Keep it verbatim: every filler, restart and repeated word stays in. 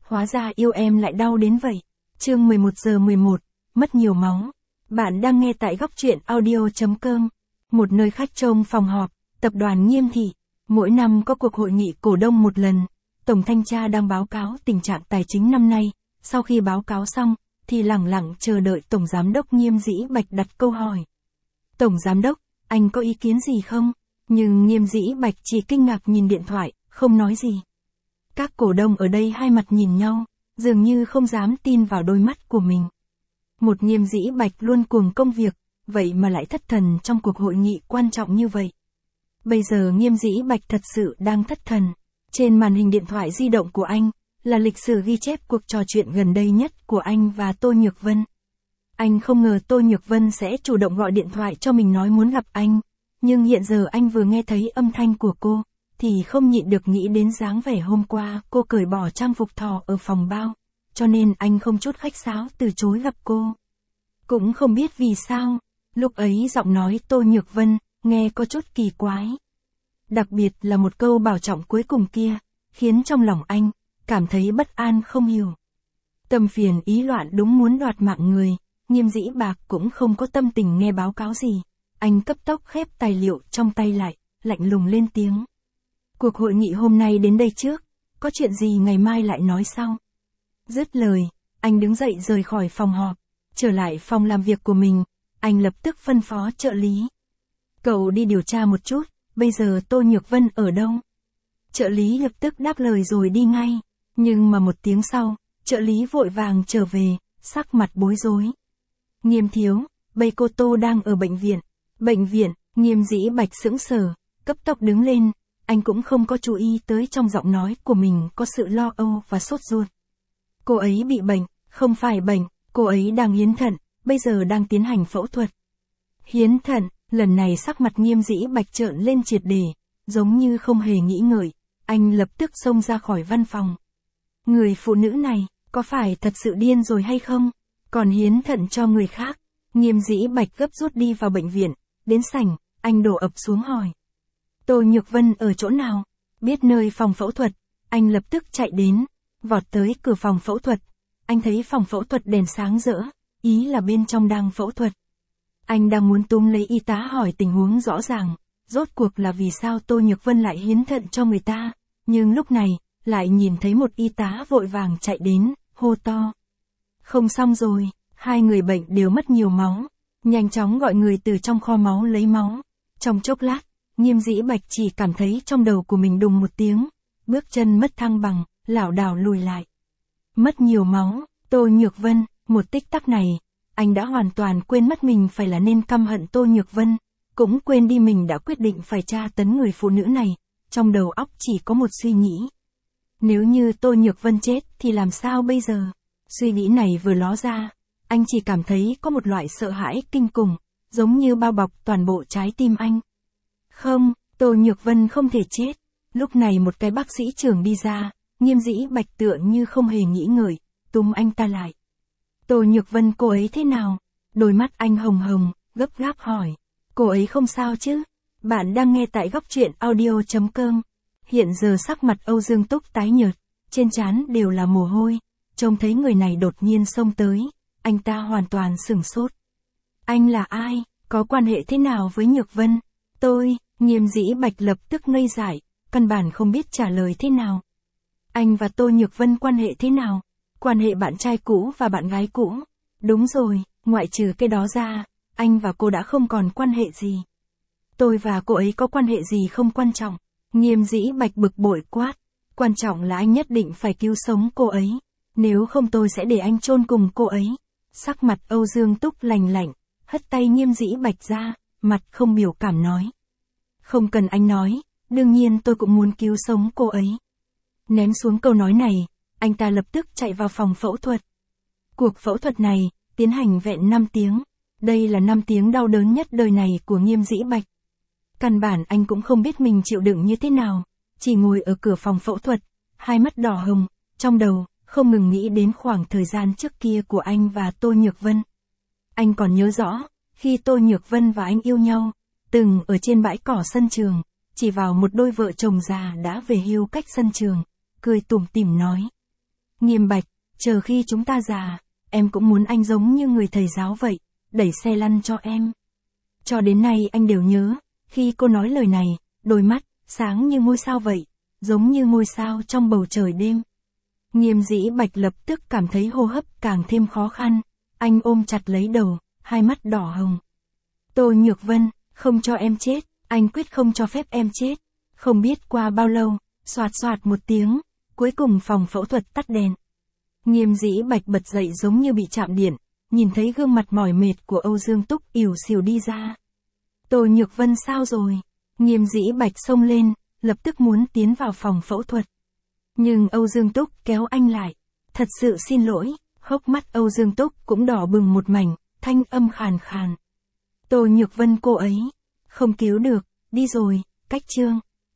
hóa ra yêu em lại đau đến vậy. Chương mười một giờ mười một, mất nhiều máu. Bạn đang nghe tại góc truyện audio.com. Một nơi khách trông phòng họp, tập đoàn Nghiêm Thị. Mỗi năm có cuộc hội nghị cổ đông một lần. Tổng thanh tra đang báo cáo tình trạng tài chính năm nay. Sau khi báo cáo xong, thì lẳng lặng chờ đợi Tổng Giám đốc Nghiêm Dĩ Bạch đặt câu hỏi. Tổng Giám đốc, anh có ý kiến gì không? Nhưng Nghiêm Dĩ Bạch chỉ kinh ngạc nhìn điện thoại, không nói gì. Các cổ đông ở đây hai mặt nhìn nhau, dường như không dám tin vào đôi mắt của mình. Một Nghiêm Dĩ Bạch luôn cuồng công việc, vậy mà lại thất thần trong cuộc hội nghị quan trọng như vậy. Bây giờ Nghiêm Dĩ Bạch thật sự đang thất thần. Trên màn hình điện thoại di động của anh, là lịch sử ghi chép cuộc trò chuyện gần đây nhất của anh và Tô Nhược Vân. Anh không ngờ Tô Nhược Vân sẽ chủ động gọi điện thoại cho mình nói muốn gặp anh, nhưng hiện giờ anh vừa nghe thấy âm thanh của cô, thì không nhịn được nghĩ đến dáng vẻ hôm qua cô cởi bỏ trang phục thỏ ở phòng bao, cho nên anh không chút khách sáo từ chối gặp cô. Cũng không biết vì sao, lúc ấy giọng nói Tô Nhược Vân, nghe có chút kỳ quái. Đặc biệt là một câu bảo trọng cuối cùng kia, khiến trong lòng anh, cảm thấy bất an không hiểu. Tâm phiền ý loạn đúng muốn đoạt mạng người, Nghiêm Dĩ Bạch cũng không có tâm tình nghe báo cáo gì. Anh cấp tốc khép tài liệu trong tay lại, lạnh lùng lên tiếng. Cuộc hội nghị hôm nay đến đây trước, có chuyện gì ngày mai lại nói sau. Dứt lời, anh đứng dậy rời khỏi phòng họp, trở lại phòng làm việc của mình, anh lập tức phân phó trợ lý. Cậu đi điều tra một chút, bây giờ Tô Nhược Vân ở đâu? Trợ lý lập tức đáp lời rồi đi ngay, nhưng mà một tiếng sau, trợ lý vội vàng trở về, sắc mặt bối rối. Nghiêm thiếu, bây cô Tô đang ở bệnh viện. Bệnh viện, Nghiêm Dĩ Bạch sững sờ, cấp tốc đứng lên, anh cũng không có chú ý tới trong giọng nói của mình có sự lo âu và sốt ruột. Cô ấy bị bệnh, không phải bệnh, cô ấy đang hiến thận, bây giờ đang tiến hành phẫu thuật. Hiến thận, lần này sắc mặt Nghiêm Dĩ Bạch trợn lên triệt để, giống như không hề nghĩ ngợi, anh lập tức xông ra khỏi văn phòng. Người phụ nữ này, có phải thật sự điên rồi hay không? Còn hiến thận cho người khác. Nghiêm Dĩ Bạch gấp rút đi vào bệnh viện, đến sảnh, anh đổ ập xuống hỏi. Tô Nhược Vân ở chỗ nào? Biết nơi phòng phẫu thuật, anh lập tức chạy đến, vọt tới cửa phòng phẫu thuật. Anh thấy phòng phẫu thuật đèn sáng rỡ, ý là bên trong đang phẫu thuật. Anh đang muốn túm lấy y tá hỏi tình huống rõ ràng, rốt cuộc là vì sao Tô Nhược Vân lại hiến thận cho người ta, nhưng lúc này, lại nhìn thấy một y tá vội vàng chạy đến, hô to. Không xong rồi, hai người bệnh đều mất nhiều máu, nhanh chóng gọi người từ trong kho máu lấy máu. Trong chốc lát, Nghiêm Dĩ Bạch chỉ cảm thấy trong đầu của mình đùng một tiếng, bước chân mất thăng bằng, lảo đảo lùi lại. Mất nhiều máu, Tô Nhược Vân, một tích tắc này, anh đã hoàn toàn quên mất mình phải là nên căm hận Tô Nhược Vân, cũng quên đi mình đã quyết định phải tra tấn người phụ nữ này, trong đầu óc chỉ có một suy nghĩ. Nếu như Tô Nhược Vân chết thì làm sao bây giờ? Suy nghĩ này vừa ló ra, anh chỉ cảm thấy có một loại sợ hãi kinh khủng, giống như bao bọc toàn bộ trái tim anh. Không, Tô Nhược Vân không thể chết. Lúc này một cái bác sĩ trưởng đi ra, Nghiêm Dĩ Bạch tựa như không hề nghĩ ngợi, túm anh ta lại. Tô Nhược Vân cô ấy thế nào? Đôi mắt anh hồng hồng, gấp gáp hỏi. Cô ấy không sao chứ? Bạn đang nghe tại góc truyện audio.com. Hiện giờ sắc mặt Âu Dương Túc tái nhợt, trên trán đều là mồ hôi. Trông thấy người này đột nhiên xông tới, anh ta hoàn toàn sửng sốt. Anh là ai? Có quan hệ thế nào với Nhược Vân? Tôi, Nghiêm Dĩ Bạch lập tức ngây dại, căn bản không biết trả lời thế nào. Anh và Tô Nhược Vân quan hệ thế nào? Quan hệ bạn trai cũ và bạn gái cũ? Đúng rồi, ngoại trừ cái đó ra, anh và cô đã không còn quan hệ gì. Tôi và cô ấy có quan hệ gì không quan trọng. Nghiêm Dĩ Bạch bực bội quát. Quan trọng là anh nhất định phải cứu sống cô ấy. Nếu không tôi sẽ để anh chôn cùng cô ấy. Sắc mặt Âu Dương Túc lành lạnh, hất tay Nghiêm Dĩ Bạch ra, mặt không biểu cảm nói. Không cần anh nói, đương nhiên tôi cũng muốn cứu sống cô ấy. Ném xuống câu nói này, anh ta lập tức chạy vào phòng phẫu thuật. Cuộc phẫu thuật này, tiến hành vẹn năm tiếng. Đây là năm tiếng đau đớn nhất đời này của Nghiêm Dĩ Bạch. Căn bản anh cũng không biết mình chịu đựng như thế nào, chỉ ngồi ở cửa phòng phẫu thuật, hai mắt đỏ hồng, trong đầu, không ngừng nghĩ đến khoảng thời gian trước kia của anh và Tô Nhược Vân. Anh còn nhớ rõ, khi Tô Nhược Vân và anh yêu nhau, từng ở trên bãi cỏ sân trường, chỉ vào một đôi vợ chồng già đã về hưu cách sân trường, cười tủm tỉm nói. Nghiêm Bạch, chờ khi chúng ta già, em cũng muốn anh giống như người thầy giáo vậy, đẩy xe lăn cho em. Cho đến nay anh đều nhớ, khi cô nói lời này, đôi mắt, sáng như ngôi sao vậy, giống như ngôi sao trong bầu trời đêm. Nghiêm Dĩ Bạch lập tức cảm thấy hô hấp càng thêm khó khăn, anh ôm chặt lấy đầu, hai mắt đỏ hồng. Tô Nhược Vân, không cho em chết, anh quyết không cho phép em chết. Không biết qua bao lâu, xoạt xoạt một tiếng, cuối cùng phòng phẫu thuật tắt đèn. Nghiêm Dĩ Bạch bật dậy giống như bị chạm điện, nhìn thấy gương mặt mỏi mệt của Âu Dương Túc ỉu xìu đi ra. Tô Nhược Vân sao rồi? Nghiêm Dĩ Bạch xông lên, lập tức muốn tiến vào phòng phẫu thuật. Nhưng Âu Dương Túc kéo anh lại. Thật sự xin lỗi, hốc mắt Âu Dương Túc cũng đỏ bừng một mảnh, thanh âm khàn khàn. Tô Nhược Vân cô ấy, không cứu được, đi rồi, cách chương.